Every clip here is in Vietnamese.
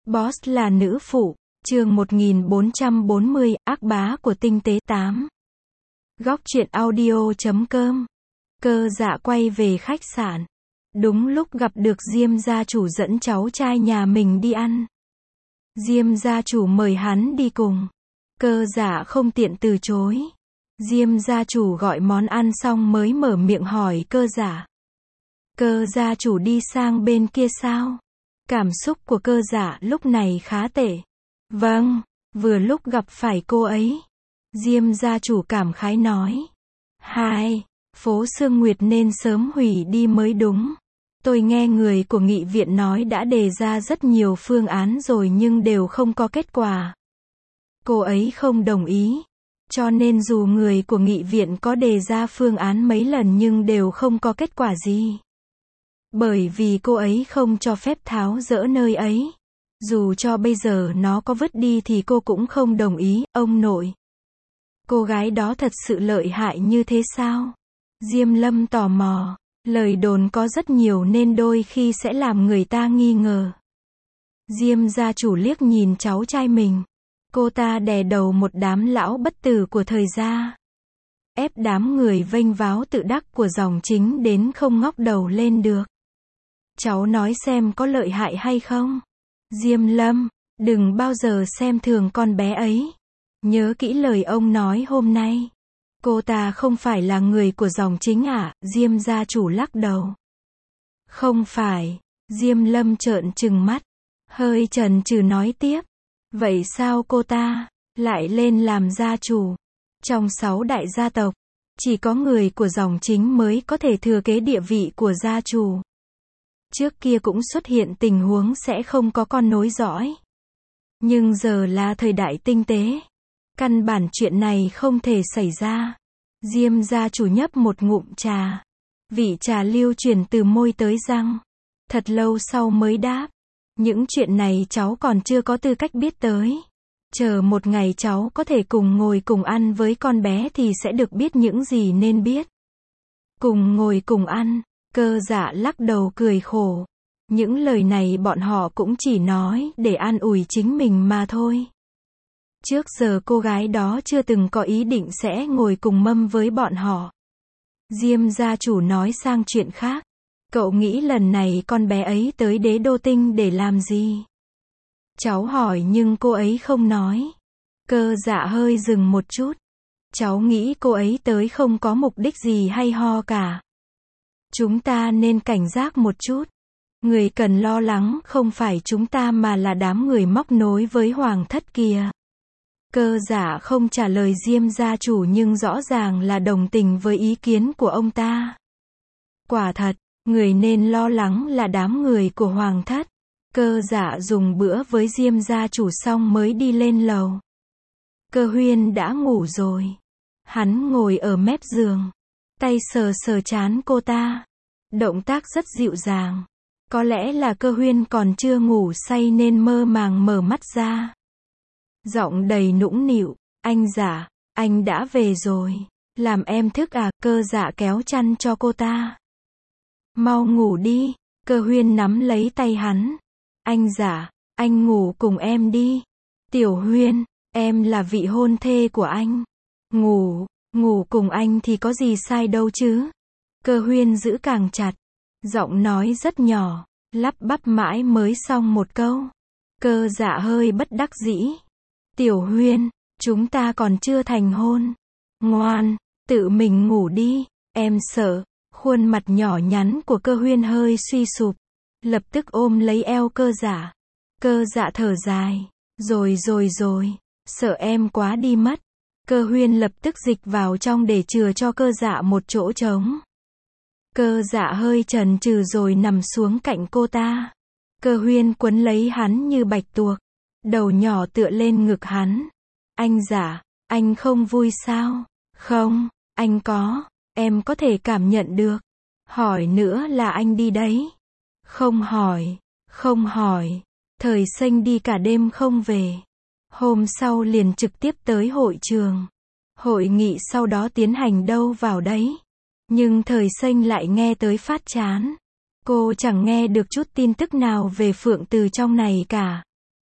Boss là nữ phụ. Chương 1440, ác bá của tinh tế 8. Góc truyện audio.com. Cơ Dạ quay về khách sạn. Đúng lúc gặp được Diêm gia chủ dẫn cháu trai nhà mình đi ăn. Diêm gia chủ mời hắn đi cùng. Cơ Dạ không tiện từ chối. Diêm gia chủ gọi món ăn xong mới mở miệng hỏi Cơ Dạ. Cơ gia chủ đi sang bên kia sao? Cảm xúc của Cơ Dạ lúc này khá tệ. Vâng, vừa lúc gặp phải cô ấy. Diêm gia chủ cảm khái nói. Hai, phố Sương Nguyệt nên sớm hủy đi mới đúng. Tôi nghe người của nghị viện nói đã đề ra rất nhiều phương án rồi nhưng đều không có kết quả. Cô ấy không đồng ý. Cho nên dù người của nghị viện có đề ra phương án mấy lần nhưng đều không có kết quả gì. Bởi vì cô ấy không cho phép tháo dỡ nơi ấy. Dù cho bây giờ nó có vứt đi thì cô cũng không đồng ý, ông nội. Cô gái đó thật sự lợi hại như thế sao? Diêm Lâm tò mò. Lời đồn có rất nhiều nên đôi khi sẽ làm người ta nghi ngờ. Diêm gia chủ liếc nhìn cháu trai mình. Cô ta đè đầu một đám lão bất tử của thời gia. Ép đám người vênh váo tự đắc của dòng chính đến không ngóc đầu lên được. Cháu nói xem có lợi hại hay không? Diêm Lâm, đừng bao giờ xem thường con bé ấy. Nhớ kỹ lời ông nói hôm nay. Cô ta không phải là người của dòng chính à? Diêm gia chủ lắc đầu. Không phải. Diêm Lâm trợn trừng mắt. Hơi chần chừ nói tiếp. Vậy sao cô ta lại lên làm gia chủ? Trong 6 đại gia tộc, chỉ có người của dòng chính mới có thể thừa kế địa vị của gia chủ. Trước kia cũng xuất hiện tình huống sẽ không có con nối dõi. Nhưng giờ là thời đại tinh tế. Căn bản chuyện này không thể xảy ra. Diêm gia chủ nhấp một ngụm trà. Vị trà lưu truyền từ môi tới răng. Thật lâu sau mới đáp. Những chuyện này cháu còn chưa có tư cách biết tới. Chờ một ngày cháu có thể cùng ngồi cùng ăn với con bé thì sẽ được biết những gì nên biết. Cùng ngồi cùng ăn. Cơ Dạ lắc đầu cười khổ. Những lời này bọn họ cũng chỉ nói để an ủi chính mình mà thôi. Trước giờ cô gái đó chưa từng có ý định sẽ ngồi cùng mâm với bọn họ. Diêm gia chủ nói sang chuyện khác. Cậu nghĩ lần này con bé ấy tới Đế Đô Tinh để làm gì? Cháu hỏi nhưng cô ấy không nói. Cơ Dạ hơi dừng một chút. Cháu nghĩ cô ấy tới không có mục đích gì hay ho cả. Chúng ta nên cảnh giác một chút. Người cần lo lắng không phải chúng ta mà là đám người móc nối với hoàng thất kia. Cơ Dạ không trả lời Diêm gia chủ nhưng rõ ràng là đồng tình với ý kiến của ông ta. Quả thật, người nên lo lắng là đám người của hoàng thất. Cơ Dạ dùng bữa với Diêm gia chủ xong mới đi lên lầu. Cơ Huyên đã ngủ rồi. Hắn ngồi ở mép giường. Tay sờ sờ trán cô ta. Động tác rất dịu dàng. Có lẽ là Cơ Huyên còn chưa ngủ say nên mơ màng mở mắt ra. Giọng đầy nũng nịu. Anh Dạ, anh đã về rồi. Làm em thức à? Cơ Dạ kéo chăn cho cô ta. Mau ngủ đi. Cơ Huyên nắm lấy tay hắn. Anh Dạ, anh ngủ cùng em đi. Tiểu Huyên, em là vị hôn thê của anh. Ngủ cùng anh thì có gì sai đâu chứ. Cơ Huyên giữ càng chặt. Giọng nói rất nhỏ, lắp bắp mãi mới xong một câu. Cơ Dạ hơi bất đắc dĩ. Tiểu Huyên, chúng ta còn chưa thành hôn. Ngoan, tự mình ngủ đi, em sợ. Khuôn mặt nhỏ nhắn của Cơ Huyên hơi suy sụp. Lập tức ôm lấy eo Cơ Dạ. Cơ Dạ thở dài. Rồi, sợ em quá đi mất. Cơ Huyên lập tức dịch vào trong để chừa cho Cơ Dạ một chỗ trống. Cơ Dạ hơi chần chừ rồi nằm xuống cạnh cô ta. Cơ Huyên quấn lấy hắn như bạch tuộc. Đầu nhỏ tựa lên ngực hắn. Anh Dạ, anh không vui sao? Không, anh có. Em có thể cảm nhận được. Hỏi nữa là anh đi đấy. Không hỏi. Thời Xanh đi cả đêm không về. Hôm sau liền trực tiếp tới hội trường. Hội nghị sau đó tiến hành đâu vào đấy. Nhưng Thời Xanh lại nghe tới phát chán. Cô chẳng nghe được chút tin tức nào về Phượng Từ trong này cả.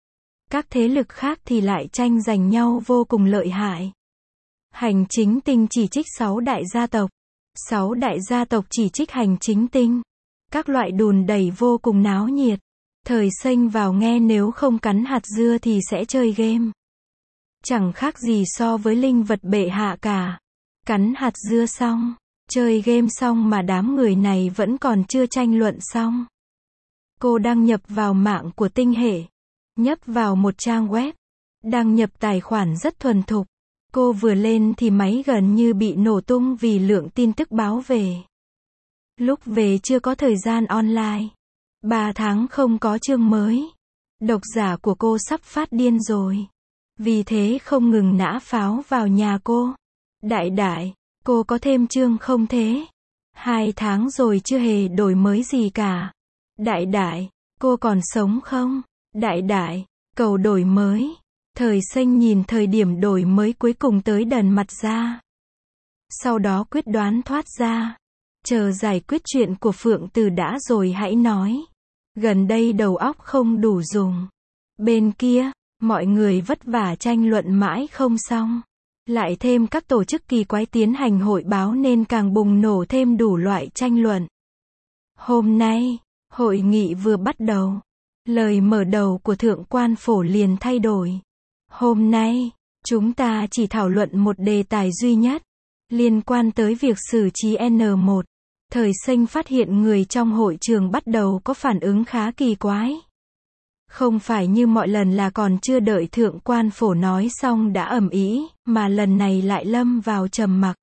Các thế lực khác thì lại tranh giành nhau vô cùng lợi hại. Hành chính tinh chỉ trích 6 đại gia tộc. 6 đại gia tộc chỉ trích hành chính tinh. Các loại đùn đẩy vô cùng náo nhiệt. Thời xanh vào nghe nếu không cắn hạt dưa thì sẽ chơi game. Chẳng khác gì so với linh vật bệ hạ cả. Cắn hạt dưa xong, chơi game xong mà đám người này vẫn còn chưa tranh luận xong. Cô đăng nhập vào mạng của tinh hệ. Nhấp vào một trang web. Đăng nhập tài khoản rất thuần thục. Cô vừa lên thì máy gần như bị nổ tung vì lượng tin tức báo về. Lúc về chưa có thời gian online. 3 tháng không có chương mới. Độc giả của cô sắp phát điên rồi. Vì thế không ngừng nã pháo vào nhà cô. Đại đại, cô có thêm chương không thế? 2 tháng rồi chưa hề đổi mới gì cả. Đại đại, cô còn sống không? Đại đại, cầu đổi mới. Thời xanh nhìn thời điểm đổi mới cuối cùng tới đần mặt ra. Sau đó quyết đoán thoát ra. Chờ giải quyết chuyện của Phượng Từ đã rồi hãy nói. Gần đây đầu óc không đủ dùng. Bên kia, mọi người vất vả tranh luận mãi không xong. Lại thêm các tổ chức kỳ quái tiến hành hội báo nên càng bùng nổ thêm đủ loại tranh luận. Hôm nay, hội nghị vừa bắt đầu. Lời mở đầu của Thượng quan Phổ liền thay đổi. Hôm nay, chúng ta chỉ thảo luận một đề tài duy nhất. Liên quan tới việc xử trí N1. Thời xanh phát hiện người trong hội trường bắt đầu có phản ứng khá kỳ quái. Không phải như mọi lần là còn chưa đợi Thượng quan Phổ nói xong đã ầm ĩ, mà lần này lại lâm vào trầm mặc.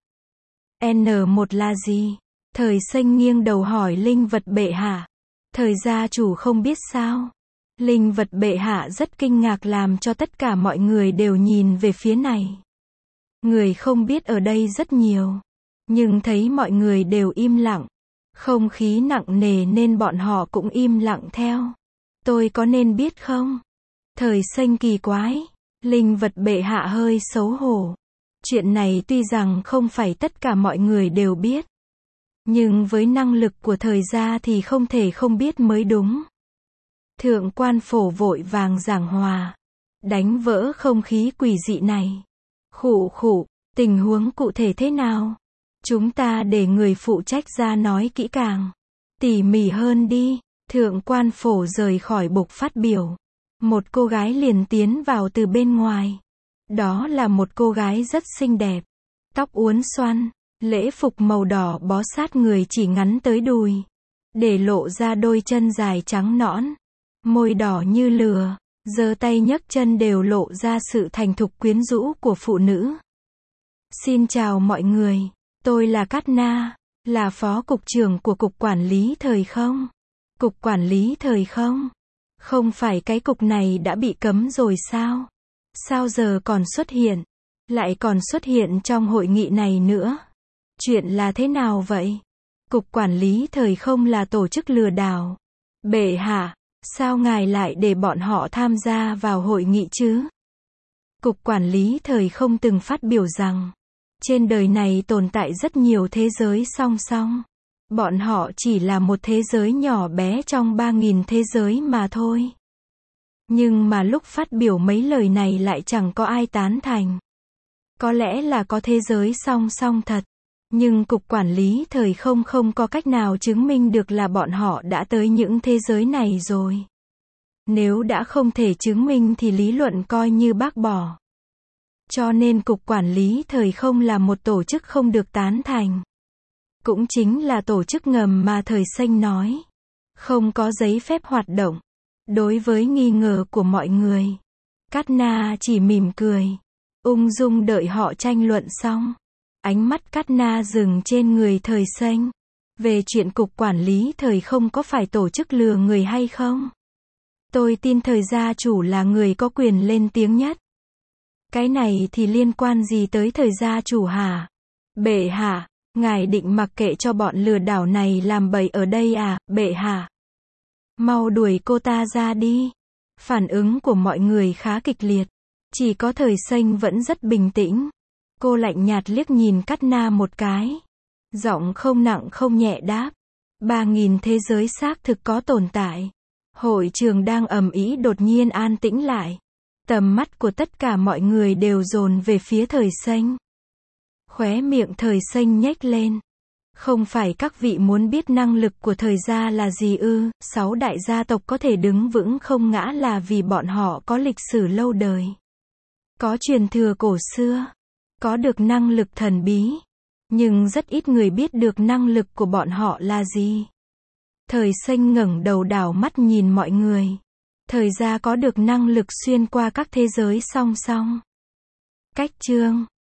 N1 là gì? Thời xanh nghiêng đầu hỏi linh vật bệ hạ. Thời gia chủ không biết sao? Linh vật bệ hạ rất kinh ngạc làm cho tất cả mọi người đều nhìn về phía này. Người không biết ở đây rất nhiều. Nhưng thấy mọi người đều im lặng. Không khí nặng nề nên bọn họ cũng im lặng theo. Tôi có nên biết không? Thời xanh kỳ quái. Linh vật bệ hạ hơi xấu hổ. Chuyện này tuy rằng không phải tất cả mọi người đều biết. Nhưng với năng lực của thời gia thì không thể không biết mới đúng. Thượng quan Phổ vội vàng giảng hòa. Đánh vỡ không khí quỷ dị này. Khụ khụ, tình huống cụ thể thế nào? Chúng ta để người phụ trách ra nói kỹ càng. Tỉ mỉ hơn đi. Thượng quan Phổ rời khỏi bục phát biểu. Một cô gái liền tiến vào từ bên ngoài. Đó là một cô gái rất xinh đẹp. Tóc uốn xoăn. Lễ phục màu đỏ bó sát người chỉ ngắn tới đùi. Để lộ ra đôi chân dài trắng nõn. Môi đỏ như lửa. Giơ tay nhấc chân đều lộ ra sự thành thục quyến rũ của phụ nữ. Xin chào mọi người. Tôi là Cát Na. Là phó cục trưởng của cục quản lý thời không? Cục quản lý thời không? Không phải cái cục này đã bị cấm rồi sao? Sao giờ còn xuất hiện? Lại còn xuất hiện trong hội nghị này nữa? Chuyện là thế nào vậy? Cục quản lý thời không là tổ chức lừa đảo. Bệ hạ, sao ngài lại để bọn họ tham gia vào hội nghị chứ? Cục quản lý thời không từng phát biểu rằng, trên đời này tồn tại rất nhiều thế giới song song. Bọn họ chỉ là một thế giới nhỏ bé trong 3.000 thế giới mà thôi. Nhưng mà lúc phát biểu mấy lời này lại chẳng có ai tán thành. Có lẽ là có thế giới song song thật. Nhưng cục quản lý thời không không có cách nào chứng minh được là bọn họ đã tới những thế giới này rồi. Nếu đã không thể chứng minh thì lý luận coi như bác bỏ. Cho nên cục quản lý thời không là một tổ chức không được tán thành. Cũng chính là tổ chức ngầm mà thời xanh nói. Không có giấy phép hoạt động. Đối với nghi ngờ của mọi người, Cát Na chỉ mỉm cười. Ung dung đợi họ tranh luận xong. Ánh mắt Cát Na dừng trên người thời xanh. Về chuyện cục quản lý thời không có phải tổ chức lừa người hay không? Tôi tin thời gia chủ là người có quyền lên tiếng nhất. Cái này thì liên quan gì tới thời gia chủ hả? Bệ hạ, ngài định mặc kệ cho bọn lừa đảo này làm bậy ở đây à, bệ hạ? Mau đuổi cô ta ra đi. Phản ứng của mọi người khá kịch liệt. Chỉ có thời xanh vẫn rất bình tĩnh. Cô lạnh nhạt liếc nhìn Cát Na một cái. Giọng không nặng không nhẹ đáp. 3.000 thế giới xác thực có tồn tại. Hội trường đang ầm ĩ đột nhiên an tĩnh lại. Tầm mắt của tất cả mọi người đều dồn về phía Thời Xanh. Khóe miệng Thời Xanh nhếch lên. Không phải các vị muốn biết năng lực của Thời gia là gì ư? 6 đại gia tộc có thể đứng vững không ngã là vì bọn họ có lịch sử lâu đời, có truyền thừa cổ xưa, có được năng lực thần bí. Nhưng rất ít người biết được năng lực của bọn họ là gì. Thời Xanh ngẩng đầu đảo mắt nhìn mọi người. Thời gia có được năng lực xuyên qua các thế giới song song. Cách chương